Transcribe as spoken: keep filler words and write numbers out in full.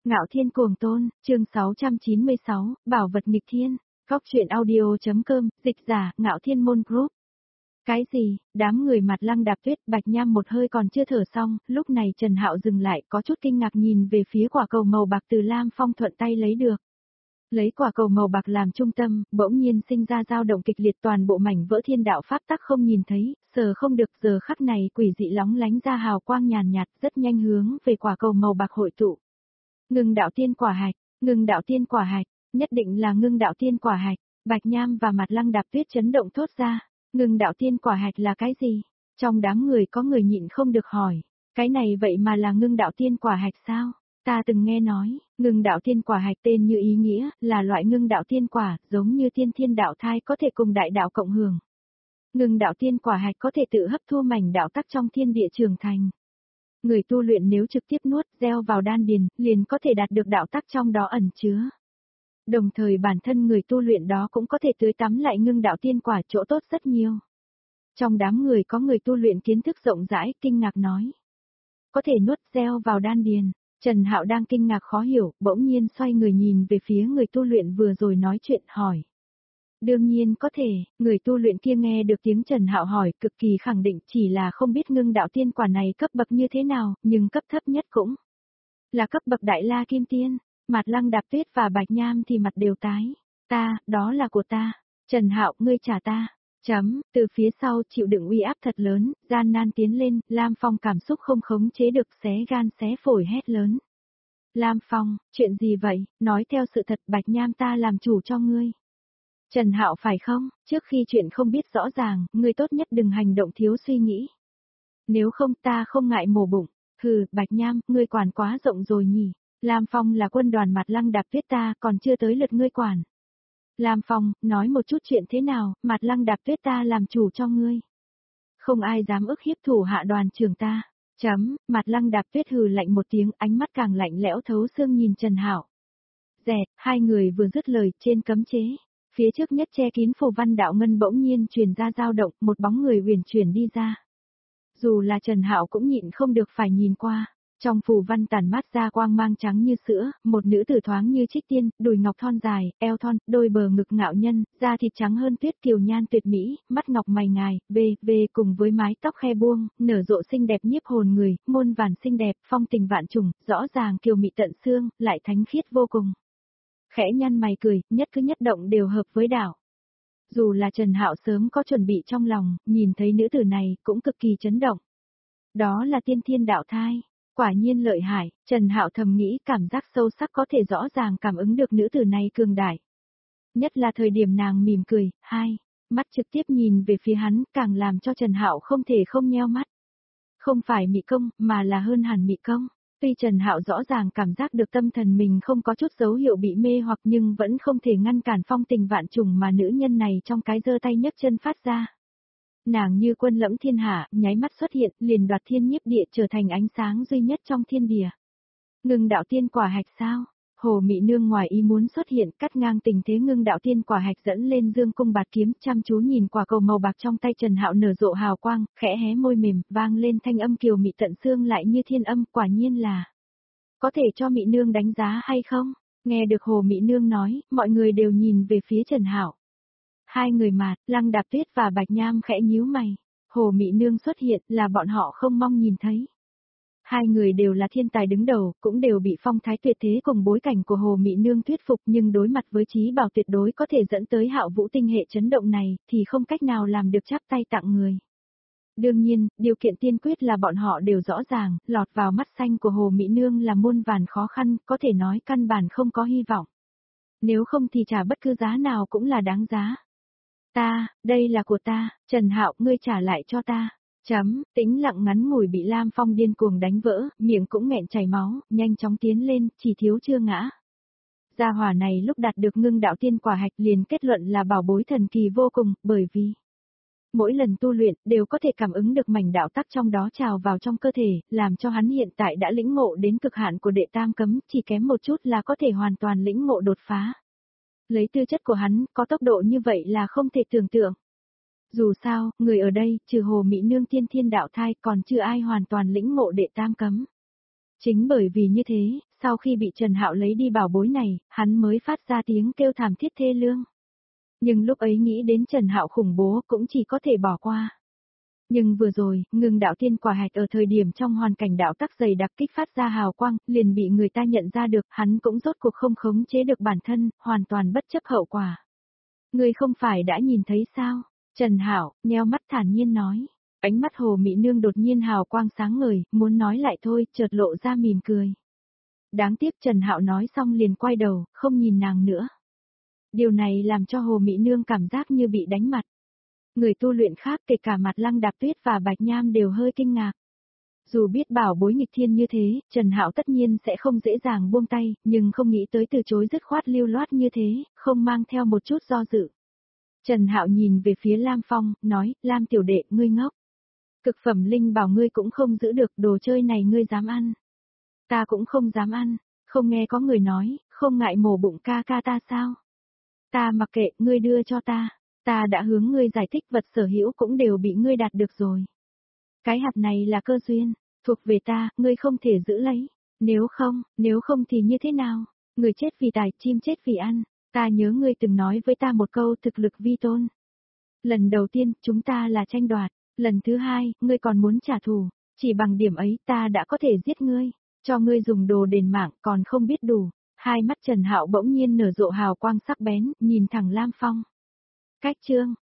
Ngạo Thiên Cuồng Tôn, chương sáu trăm chín mươi sáu, Bảo vật nghịch thiên, góc truyện audio.com, dịch giả, Ngạo Thiên Môn Group. Cái gì, đám người Mặt Lăng Đạp Tuyết, Bạch Nham một hơi còn chưa thở xong, lúc này Trần Hạo dừng lại có chút kinh ngạc nhìn về phía quả cầu màu bạc từ Lam Phong thuận tay lấy được. Lấy quả cầu màu bạc làm trung tâm, bỗng nhiên sinh ra dao động kịch liệt, toàn bộ mảnh vỡ thiên đạo pháp tắc không nhìn thấy, sờ không được, giờ khắc này quỷ dị lóng lánh ra hào quang nhàn nhạt, rất nhanh hướng về quả cầu màu bạc hội tụ. Ngưng đạo tiên quả hạch, ngưng đạo tiên quả hạch, nhất định là ngưng đạo tiên quả hạch. Bạch Nham và Mặt Lăng Đạp Tuyết chấn động thốt ra, ngưng đạo tiên quả hạch là cái gì? Trong đám người có người nhịn không được hỏi, cái này vậy mà là ngưng đạo tiên quả hạch sao? Ta từng nghe nói, ngưng đạo tiên quả hạch tên như ý nghĩa, là loại ngưng đạo tiên quả, giống như tiên thiên đạo thai có thể cùng đại đạo cộng hưởng. Ngưng đạo tiên quả hạch có thể tự hấp thu mảnh đạo tắc trong thiên địa trường thành. Người tu luyện nếu trực tiếp nuốt, gieo vào đan điền, liền có thể đạt được đạo tắc trong đó ẩn chứa. Đồng thời bản thân người tu luyện đó cũng có thể tưới tắm lại ngưng đạo tiên quả, chỗ tốt rất nhiều. Trong đám người có người tu luyện kiến thức rộng rãi, kinh ngạc nói. Có thể nuốt gieo vào đan điền. Trần Hạo đang kinh ngạc khó hiểu, bỗng nhiên xoay người nhìn về phía người tu luyện vừa rồi nói chuyện, hỏi. Đương nhiên có thể, người tu luyện kia nghe được tiếng Trần Hạo hỏi, cực kỳ khẳng định, chỉ là không biết ngưng đạo tiên quả này cấp bậc như thế nào, nhưng cấp thấp nhất cũng là cấp bậc Đại La Kim Tiên. Mặt Lăng Đạp Tuyết và Bạch Nham thì mặt đều tái. Ta, đó là của ta. Trần Hạo, ngươi trả ta. Chấm, từ phía sau chịu đựng uy áp thật lớn, gian nan tiến lên, Lam Phong cảm xúc không khống chế được, xé gan xé phổi hét lớn. Lam Phong, chuyện gì vậy, nói theo sự thật, Bạch Nham ta làm chủ cho ngươi. Trần Hạo phải không, trước khi chuyện không biết rõ ràng, ngươi tốt nhất đừng hành động thiếu suy nghĩ. Nếu không ta không ngại mổ bụng. Hừ, Bạch Nham, ngươi quản quá rộng rồi nhỉ. Lam Phong là quân đoàn Mặt Lăng Đạp Tuyết ta, còn chưa tới lượt ngươi quản. Lam Phong, nói một chút chuyện thế nào, Mặt Lăng Đạp Tuyết ta làm chủ cho ngươi. Không ai dám ức hiếp thủ hạ đoàn trưởng ta. Chấm, Mặt Lăng Đạp Tuyết hừ lạnh một tiếng, ánh mắt càng lạnh lẽo thấu xương nhìn Trần Hạo. Dẹt, hai người vừa dứt lời, trên cấm chế. Phía trước nhất che kín phù văn đạo ngân bỗng nhiên truyền ra dao động, một bóng người huyền chuyển đi ra. Dù là Trần Hạo cũng nhịn không được phải nhìn qua. Trong phù văn tản mát ra quang mang trắng như sữa, một nữ tử thoáng như trích tiên, đùi ngọc thon dài, eo thon, đôi bờ ngực ngạo nhân, da thịt trắng hơn tuyết, kiều nhan tuyệt mỹ, mắt ngọc mày ngài, bê, bê cùng với mái tóc khe buông, nở rộ xinh đẹp nhiếp hồn người, môn vàn xinh đẹp, phong tình vạn trùng, rõ ràng kiều mị tận xương, lại thánh khiết vô cùng. Khẽ nhăn mày cười, nhất cứ nhất động đều hợp với đạo. Dù là Trần Hạo sớm có chuẩn bị trong lòng, nhìn thấy nữ tử này cũng cực kỳ chấn động. Đó là tiên thiên đạo thai. Quả nhiên lợi hại, Trần Hạo thầm nghĩ, cảm giác sâu sắc có thể rõ ràng cảm ứng được nữ tử này cường đại. Nhất là thời điểm nàng mỉm cười, hai, mắt trực tiếp nhìn về phía hắn, càng làm cho Trần Hạo không thể không nheo mắt. Không phải mị công, mà là hơn hẳn mị công. Tuy Trần Hạo rõ ràng cảm giác được tâm thần mình không có chút dấu hiệu bị mê hoặc, nhưng vẫn không thể ngăn cản phong tình vạn trùng mà nữ nhân này trong cái giơ tay nhấc chân phát ra. Nàng như quân lẫm thiên hạ, nháy mắt xuất hiện, liền đoạt thiên nhiếp địa, trở thành ánh sáng duy nhất trong thiên địa. Ngưng đạo tiên quả hạch sao? Hồ Mị Nương ngoài ý muốn xuất hiện, cắt ngang tình thế ngưng đạo tiên quả hạch dẫn lên dương cung bạt kiếm, chăm chú nhìn quả cầu màu bạc trong tay Trần Hạo nở rộ hào quang, khẽ hé môi mềm, vang lên thanh âm kiều mị tận xương lại như thiên âm, quả nhiên là. Có thể cho Mị Nương đánh giá hay không? Nghe được Hồ Mị Nương nói, mọi người đều nhìn về phía Trần Hạo. Hai người Mạt, Lăng Đạp Tuyết và Bạch Nham khẽ nhíu mày. Hồ Mị Nương xuất hiện là bọn họ không mong nhìn thấy. Hai người đều là thiên tài đứng đầu, cũng đều bị phong thái tuyệt thế cùng bối cảnh của Hồ Mị Nương thuyết phục, nhưng đối mặt với trí bảo tuyệt đối có thể dẫn tới Hạo Vũ tinh hệ chấn động này, thì không cách nào làm được chắp tay tặng người. Đương nhiên, điều kiện tiên quyết là bọn họ đều rõ ràng, lọt vào mắt xanh của Hồ Mị Nương là muôn vàn khó khăn, có thể nói căn bản không có hy vọng. Nếu không thì trả bất cứ giá nào cũng là đáng giá. Ta, đây là của ta, Trần Hạo, ngươi trả lại cho ta. Chấm, tĩnh lặng ngắn ngủi bị Lam Phong điên cuồng đánh vỡ, miệng cũng nghẹn chảy máu, nhanh chóng tiến lên, chỉ thiếu chưa ngã. Gia hỏa này lúc đạt được ngưng đạo tiên quả hạch liền kết luận là bảo bối thần kỳ vô cùng, bởi vì mỗi lần tu luyện đều có thể cảm ứng được mảnh đạo tắc trong đó trào vào trong cơ thể, làm cho hắn hiện tại đã lĩnh ngộ đến cực hạn của đệ tam cấm, chỉ kém một chút là có thể hoàn toàn lĩnh ngộ đột phá. Lấy tư chất của hắn, có tốc độ như vậy là không thể tưởng tượng. Dù sao, người ở đây, trừ Hồ Mị Nương tiên thiên đạo thai, còn chưa ai hoàn toàn lĩnh ngộ đệ tam cấm. Chính bởi vì như thế, sau khi bị Trần Hạo lấy đi bảo bối này, hắn mới phát ra tiếng kêu thảm thiết thê lương. Nhưng lúc ấy nghĩ đến Trần Hạo khủng bố cũng chỉ có thể bỏ qua. Nhưng vừa rồi, ngừng đạo tiên quả hạch ở thời điểm trong hoàn cảnh đạo tắc dày đặc kích phát ra hào quang, liền bị người ta nhận ra được, hắn cũng rốt cuộc không khống chế được bản thân, hoàn toàn bất chấp hậu quả. Ngươi không phải đã nhìn thấy sao? Trần Hạo, nheo mắt thản nhiên nói. Ánh mắt Hồ Mị Nương đột nhiên hào quang sáng ngời, muốn nói lại thôi, chợt lộ ra mỉm cười. Đáng tiếc Trần Hạo nói xong liền quay đầu, không nhìn nàng nữa. Điều này làm cho Hồ Mị Nương cảm giác như bị đánh mặt. Người tu luyện khác kể cả Mặt Lăng Đạp Tuyết và Bạch Nham đều hơi kinh ngạc. Dù biết bảo bối nghịch thiên như thế, Trần Hạo tất nhiên sẽ không dễ dàng buông tay, nhưng không nghĩ tới từ chối dứt khoát lưu loát như thế, không mang theo một chút do dự. Trần Hạo nhìn về phía Lam Phong, nói, Lam tiểu đệ, ngươi ngốc. Cực phẩm linh bảo ngươi cũng không giữ được, đồ chơi này ngươi dám ăn. Ta cũng không dám ăn, không nghe có người nói, không ngại mổ bụng ca ca ta sao? Ta mặc kệ, ngươi đưa cho ta. Ta đã hướng ngươi giải thích vật sở hữu cũng đều bị ngươi đạt được rồi. Cái hạt này là cơ duyên, thuộc về ta, ngươi không thể giữ lấy. Nếu không, nếu không thì như thế nào? Người chết vì tài, chim chết vì ăn. Ta nhớ ngươi từng nói với ta một câu thực lực vi tôn. Lần đầu tiên, chúng ta là tranh đoạt. Lần thứ hai, ngươi còn muốn trả thù. Chỉ bằng điểm ấy ta đã có thể giết ngươi. Cho ngươi dùng đồ đền mạng còn không biết đủ. Hai mắt Trần Hạo bỗng nhiên nở rộ hào quang sắc bén, nhìn thẳng Lam Phong. Cách chương